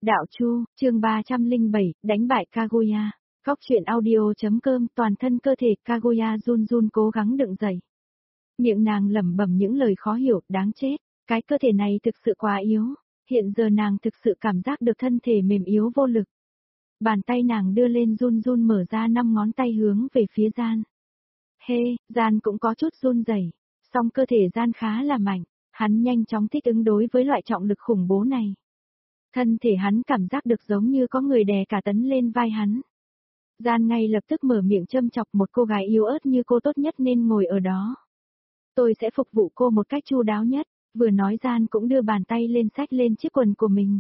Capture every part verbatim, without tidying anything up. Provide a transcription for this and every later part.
Đạo Chu, chương ba trăm lẻ bảy, đánh bại Kaguya. Góc truyện audio.com, toàn thân cơ thể Kaguya run run cố gắng đựng dậy. Miệng nàng lẩm bẩm những lời khó hiểu, đáng chết, cái cơ thể này thực sự quá yếu, hiện giờ nàng thực sự cảm giác được thân thể mềm yếu vô lực. Bàn tay nàng đưa lên run run mở ra năm ngón tay hướng về phía Gian. Hê, Gian cũng có chút run rẩy, song cơ thể Gian khá là mạnh, hắn nhanh chóng thích ứng đối với loại trọng lực khủng bố này. Thân thể hắn cảm giác được giống như có người đè cả tấn lên vai hắn. Gian ngay lập tức mở miệng châm chọc, một cô gái yếu ớt như cô tốt nhất nên ngồi ở đó. Tôi sẽ phục vụ cô một cách chu đáo nhất, vừa nói Gian cũng đưa bàn tay lên xách lên chiếc quần của mình.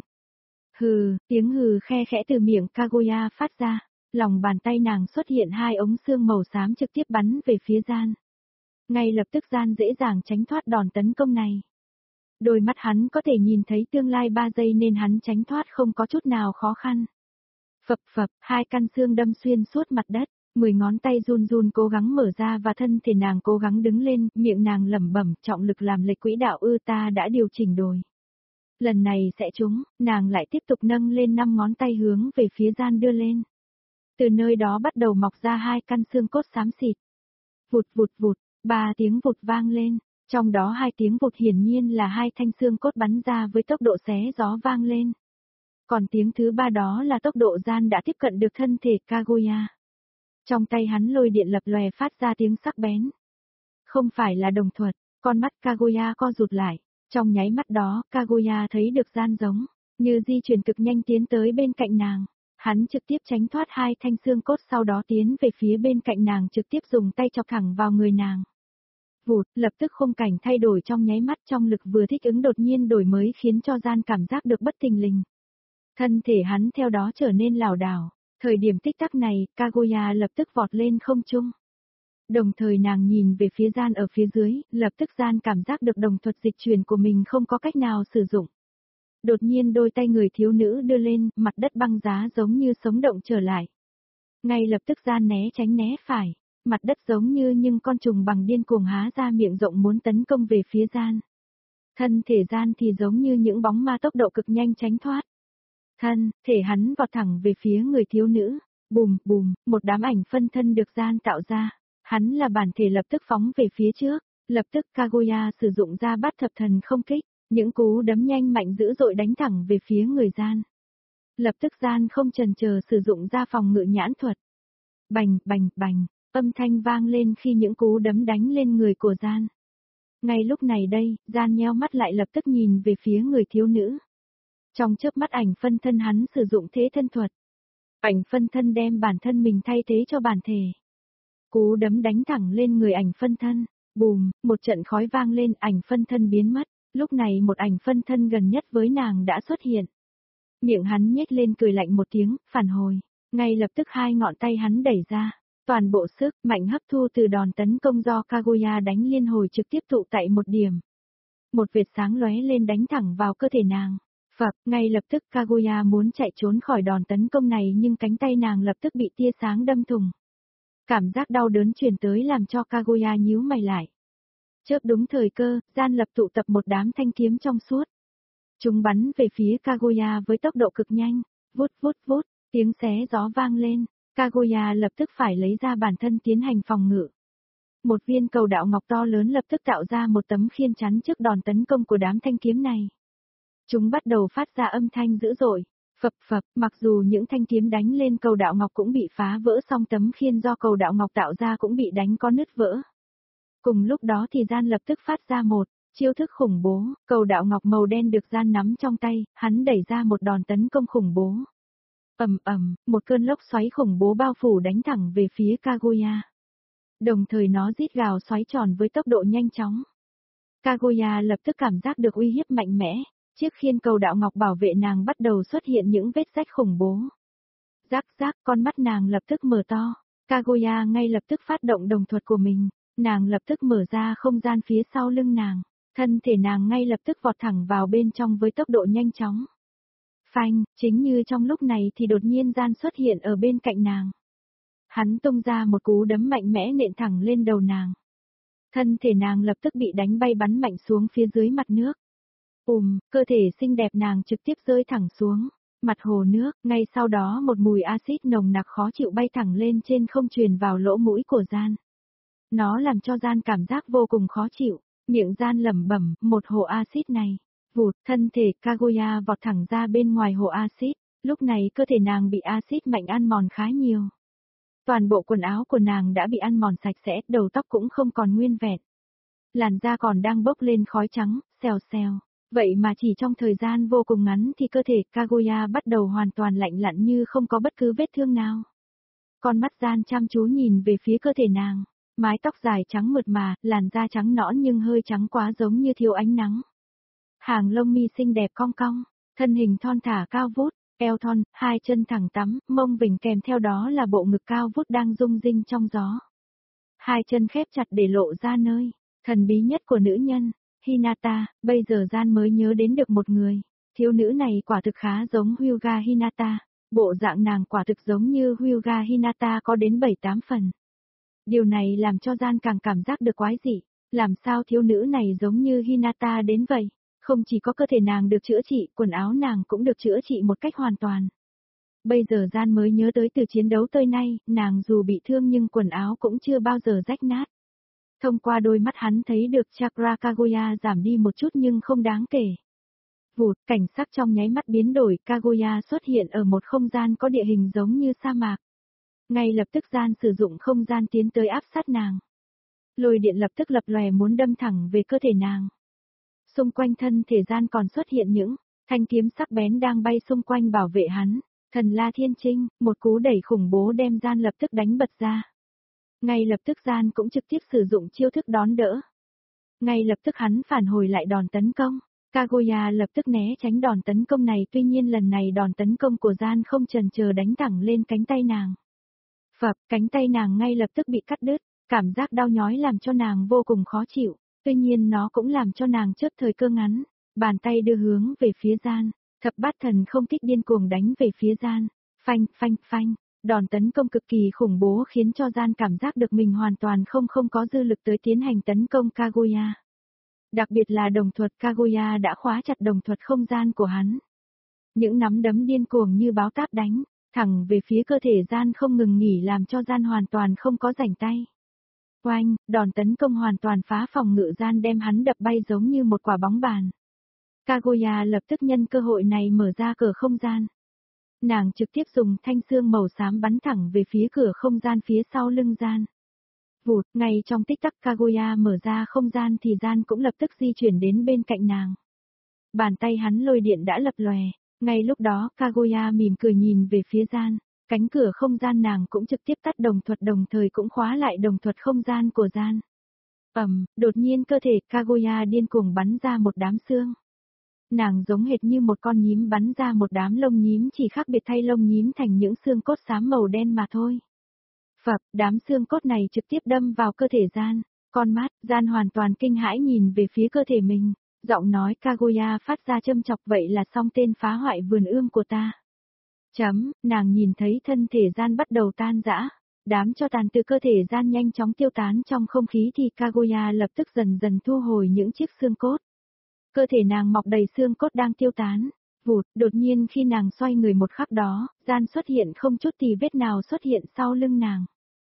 Hừ, tiếng hừ khe khẽ từ miệng Kaguya phát ra, lòng bàn tay nàng xuất hiện hai ống xương màu xám trực tiếp bắn về phía Gian. Ngay lập tức Gian dễ dàng tránh thoát đòn tấn công này. Đôi mắt hắn có thể nhìn thấy tương lai ba giây nên hắn tránh thoát không có chút nào khó khăn. Phập phập, hai căn xương đâm xuyên suốt mặt đất, mười ngón tay run run cố gắng mở ra và thân thể nàng cố gắng đứng lên, miệng nàng lẩm bẩm, trọng lực làm lệch quỹ đạo ư, ta đã điều chỉnh rồi. Lần này sẽ trúng, nàng lại tiếp tục nâng lên năm ngón tay hướng về phía Gian đưa lên. Từ nơi đó bắt đầu mọc ra hai căn xương cốt xám xịt. Vụt vụt vụt, ba tiếng vụt vang lên. Trong đó hai tiếng vụt hiển nhiên là hai thanh xương cốt bắn ra với tốc độ xé gió vang lên. Còn tiếng thứ ba đó là tốc độ Gian đã tiếp cận được thân thể Kaguya. Trong tay hắn lôi điện lập lòe phát ra tiếng sắc bén. Không phải là đồng thuật, con mắt Kaguya co rụt lại. Trong nháy mắt đó, Kaguya thấy được Gian giống như di chuyển cực nhanh tiến tới bên cạnh nàng. Hắn trực tiếp tránh thoát hai thanh xương cốt, sau đó tiến về phía bên cạnh nàng, trực tiếp dùng tay chọc thẳng vào người nàng. Vụt, lập tức khung cảnh thay đổi trong nháy mắt, trong lực vừa thích ứng đột nhiên đổi mới khiến cho Gian cảm giác được bất thình lình. Thân thể hắn theo đó trở nên lảo đảo, thời điểm tích tắc này, Kaguya lập tức vọt lên không trung. Đồng thời nàng nhìn về phía Gian ở phía dưới, lập tức Gian cảm giác được đồng thuật dịch chuyển của mình không có cách nào sử dụng. Đột nhiên đôi tay người thiếu nữ đưa lên, mặt đất băng giá giống như sống động trở lại. Ngay lập tức Gian né tránh né phải. Mặt đất giống như nhưng con trùng bằng điên cuồng há ra miệng rộng muốn tấn công về phía Gian. Thân thể Gian thì giống như những bóng ma tốc độ cực nhanh tránh thoát. Thân, thể hắn vọt thẳng về phía người thiếu nữ. Bùm, bùm, một đám ảnh phân thân được Gian tạo ra. Hắn là bản thể lập tức phóng về phía trước. Lập tức Kaguya sử dụng ra bát thập thần không kích. Những cú đấm nhanh mạnh dữ dội đánh thẳng về phía người Gian. Lập tức Gian không chần chờ sử dụng ra phòng ngự nhãn thuật. Bành, bành, bành. Âm thanh vang lên khi những cú đấm đánh lên người của Gian. Ngay lúc này đây, Gian nheo mắt lại lập tức nhìn về phía người thiếu nữ. Trong chớp mắt ảnh phân thân hắn sử dụng thế thân thuật. Ảnh phân thân đem bản thân mình thay thế cho bản thể. Cú đấm đánh thẳng lên người ảnh phân thân. Bùm, một trận khói vang lên, ảnh phân thân biến mất. Lúc này một ảnh phân thân gần nhất với nàng đã xuất hiện. Miệng hắn nhếch lên cười lạnh một tiếng, phản hồi. Ngay lập tức hai ngọn tay hắn đẩy ra. Toàn bộ sức mạnh hấp thu từ đòn tấn công do Kaguya đánh liên hồi trực tiếp tụ tại một điểm. Một vệt sáng lóe lên đánh thẳng vào cơ thể nàng. Phập, ngay lập tức Kaguya muốn chạy trốn khỏi đòn tấn công này nhưng cánh tay nàng lập tức bị tia sáng đâm thủng. Cảm giác đau đớn truyền tới làm cho Kaguya nhíu mày lại. Chớp đúng thời cơ, Gian lập tụ tập một đám thanh kiếm trong suốt. Chúng bắn về phía Kaguya với tốc độ cực nhanh. Vút vút vút, tiếng xé gió vang lên. Kaguya lập tức phải lấy ra bản thân tiến hành phòng ngự. Một viên cầu đạo ngọc to lớn lập tức tạo ra một tấm khiên chắn trước đòn tấn công của đám thanh kiếm này. Chúng bắt đầu phát ra âm thanh dữ dội, phập phập, mặc dù những thanh kiếm đánh lên cầu đạo ngọc cũng bị phá vỡ, song tấm khiên do cầu đạo ngọc tạo ra cũng bị đánh có nứt vỡ. Cùng lúc đó thì Gian lập tức phát ra một chiêu thức khủng bố, cầu đạo ngọc màu đen được Gian nắm trong tay, hắn đẩy ra một đòn tấn công khủng bố. Ầm ầm, một cơn lốc xoáy khủng bố bao phủ đánh thẳng về phía Kaguya. Đồng thời nó rít gào xoáy tròn với tốc độ nhanh chóng. Kaguya lập tức cảm giác được uy hiếp mạnh mẽ, chiếc khiên cầu đạo ngọc bảo vệ nàng bắt đầu xuất hiện những vết rách khủng bố. Rắc rắc, con mắt nàng lập tức mở to. Kaguya ngay lập tức phát động đồng thuật của mình, nàng lập tức mở ra không gian phía sau lưng nàng, thân thể nàng ngay lập tức vọt thẳng vào bên trong với tốc độ nhanh chóng. Phanh, chính như trong lúc này thì đột nhiên Gian xuất hiện ở bên cạnh nàng. Hắn tung ra một cú đấm mạnh mẽ nện thẳng lên đầu nàng. Thân thể nàng lập tức bị đánh bay bắn mạnh xuống phía dưới mặt nước. Ùm, cơ thể xinh đẹp nàng trực tiếp rơi thẳng xuống. Mặt hồ nước, ngay sau đó một mùi axit nồng nặc khó chịu bay thẳng lên trên không truyền vào lỗ mũi của Gian. Nó làm cho Gian cảm giác vô cùng khó chịu, miệng Gian lẩm bẩm, một hồ axit này. Vụt, thân thể Kaguya vọt thẳng ra bên ngoài hồ axit, lúc này cơ thể nàng bị axit mạnh ăn mòn khá nhiều. Toàn bộ quần áo của nàng đã bị ăn mòn sạch sẽ, đầu tóc cũng không còn nguyên vẹn. Làn da còn đang bốc lên khói trắng, xèo xèo. Vậy mà chỉ trong thời gian vô cùng ngắn thì cơ thể Kaguya bắt đầu hoàn toàn lạnh lặn như không có bất cứ vết thương nào. Con mắt Gian chăm chú nhìn về phía cơ thể nàng, mái tóc dài trắng mượt mà, làn da trắng nõn nhưng hơi trắng quá giống như thiếu ánh nắng. Hàng lông mi xinh đẹp cong cong, thân hình thon thả cao vút, eo thon, hai chân thẳng tắm, mông vỉnh kèm theo đó là bộ ngực cao vút đang rung rinh trong gió. Hai chân khép chặt để lộ ra nơi thần bí nhất của nữ nhân, Hinata. Bây giờ Gian mới nhớ đến được một người, thiếu nữ này quả thực khá giống Hyuga Hinata, bộ dạng nàng quả thực giống như Hyuga Hinata có đến bảy tám phần. Điều này làm cho Gian càng cảm giác được quái dị, làm sao thiếu nữ này giống như Hinata đến vậy? Không chỉ có cơ thể nàng được chữa trị, quần áo nàng cũng được chữa trị một cách hoàn toàn. Bây giờ Gian mới nhớ tới từ chiến đấu tới nay, nàng dù bị thương nhưng quần áo cũng chưa bao giờ rách nát. Thông qua đôi mắt hắn thấy được chakra Kaguya giảm đi một chút nhưng không đáng kể. Vụt, cảnh sắc trong nháy mắt biến đổi, Kaguya xuất hiện ở một không gian có địa hình giống như sa mạc. Ngay lập tức Gian sử dụng không gian tiến tới áp sát nàng. Lôi điện lập tức lập lòe muốn đâm thẳng về cơ thể nàng. Xung quanh thân thể Gian còn xuất hiện những thanh kiếm sắc bén đang bay xung quanh bảo vệ hắn. Thần La Thiên Trinh, một cú đẩy khủng bố đem Gian lập tức đánh bật ra. Ngay lập tức Gian cũng trực tiếp sử dụng chiêu thức đón đỡ. Ngay lập tức hắn phản hồi lại đòn tấn công. Kaguya lập tức né tránh đòn tấn công này, tuy nhiên lần này đòn tấn công của Gian không chần chờ đánh thẳng lên cánh tay nàng. Phập, cánh tay nàng ngay lập tức bị cắt đứt, cảm giác đau nhói làm cho nàng vô cùng khó chịu, tuy nhiên nó cũng làm cho nàng chớp thời cơ ngắn, bàn tay đưa hướng về phía Gian, thập bát thần không kích điên cuồng đánh về phía Gian, phanh, phanh, phanh, đòn tấn công cực kỳ khủng bố khiến cho Gian cảm giác được mình hoàn toàn không không có dư lực tới tiến hành tấn công Kaguya. Đặc biệt là đồng thuật Kaguya đã khóa chặt đồng thuật không gian của hắn. Những nắm đấm điên cuồng như báo táp đánh, thẳng về phía cơ thể Gian không ngừng nghỉ làm cho Gian hoàn toàn không có rảnh tay. Oanh, đòn tấn công hoàn toàn phá phòng ngự Gian đem hắn đập bay giống như một quả bóng bàn. Kaguya lập tức nhân cơ hội này mở ra cửa không gian. Nàng trực tiếp dùng thanh xương màu xám bắn thẳng về phía cửa không gian phía sau lưng Gian. Vụt, ngay trong tích tắc Kaguya mở ra không gian thì Gian cũng lập tức di chuyển đến bên cạnh nàng. Bàn tay hắn lôi điện đã lập lòe, ngay lúc đó Kaguya mỉm cười nhìn về phía Gian, cánh cửa không gian nàng cũng trực tiếp tắt đồng thuật đồng thời cũng khóa lại đồng thuật không gian của Gian. Ầm, đột nhiên cơ thể Kaguya điên cuồng bắn ra một đám xương. Nàng giống hệt như một con nhím bắn ra một đám lông nhím, chỉ khác biệt thay lông nhím thành những xương cốt xám màu đen mà thôi. Phập, đám xương cốt này trực tiếp đâm vào cơ thể Gian, con mắt, Gian hoàn toàn kinh hãi nhìn về phía cơ thể mình, giọng nói Kaguya phát ra châm chọc, vậy là xong tên phá hoại vườn ươm của ta. Chấm, nàng nhìn thấy thân thể Gian bắt đầu tan rã, đám cho tàn từ cơ thể Gian nhanh chóng tiêu tán trong không khí thì Kaguya lập tức dần dần thu hồi những chiếc xương cốt. Cơ thể nàng mọc đầy xương cốt đang tiêu tán. Vụt, đột nhiên khi nàng xoay người một khắc đó, Gian xuất hiện không chút tì vết nào xuất hiện sau lưng nàng.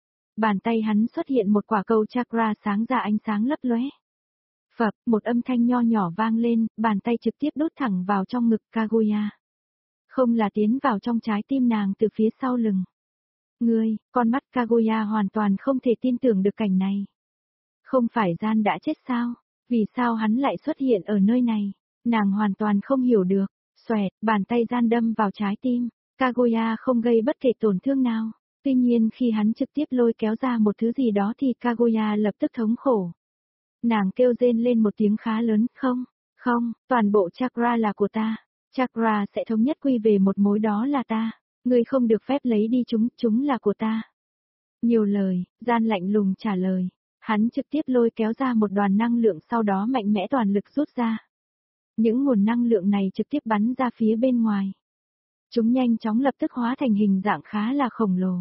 Bàn tay hắn xuất hiện một quả cầu chakra sáng ra ánh sáng lấp lóe. Phập, một âm thanh nho nhỏ vang lên, bàn tay trực tiếp đút thẳng vào trong ngực Kaguya. Không là tiến vào trong trái tim nàng từ phía sau lưng. Ngươi, con mắt Kaguya hoàn toàn không thể tin tưởng được cảnh này. Không phải Gian đã chết sao? Vì sao hắn lại xuất hiện ở nơi này? Nàng hoàn toàn không hiểu được. Xoẹt, bàn tay Gian đâm vào trái tim. Kaguya không gây bất kể tổn thương nào. Tuy nhiên khi hắn trực tiếp lôi kéo ra một thứ gì đó thì Kaguya lập tức thống khổ. Nàng kêu rên lên một tiếng khá lớn, không, không, toàn bộ chakra là của ta. Chakra sẽ thống nhất quy về một mối, đó là ta. Ngươi không được phép lấy đi chúng, chúng là của ta. Nhiều lời, Gian lạnh lùng trả lời. Hắn trực tiếp lôi kéo ra một đoàn năng lượng, sau đó mạnh mẽ toàn lực rút ra. Những nguồn năng lượng này trực tiếp bắn ra phía bên ngoài. Chúng nhanh chóng lập tức hóa thành hình dạng khá là khổng lồ.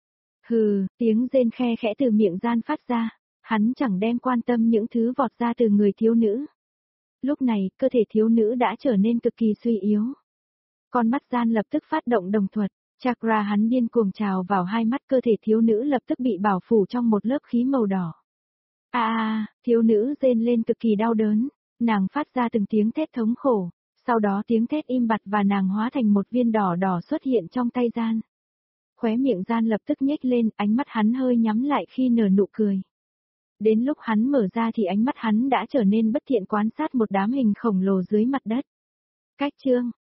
Hừ, tiếng rên khe khẽ từ miệng Gian phát ra, hắn chẳng đem quan tâm những thứ vọt ra từ người thiếu nữ. Lúc này, cơ thể thiếu nữ đã trở nên cực kỳ suy yếu. con mắt gian lập tức phát động đồng thuật, chakra hắn điên cuồng trào vào hai mắt, cơ thể thiếu nữ lập tức bị bảo phủ trong một lớp khí màu đỏ. A a, thiếu nữ rên lên cực kỳ đau đớn, nàng phát ra từng tiếng thét thống khổ, sau đó tiếng thét im bặt và nàng hóa thành một viên đỏ đỏ xuất hiện trong tay gian. Khóe miệng gian lập tức nhếch lên, ánh mắt hắn hơi nhắm lại khi nở nụ cười. Đến lúc hắn mở ra thì ánh mắt hắn đã trở nên bất thiện, quan sát một đám hình khổng lồ dưới mặt đất. Cách chương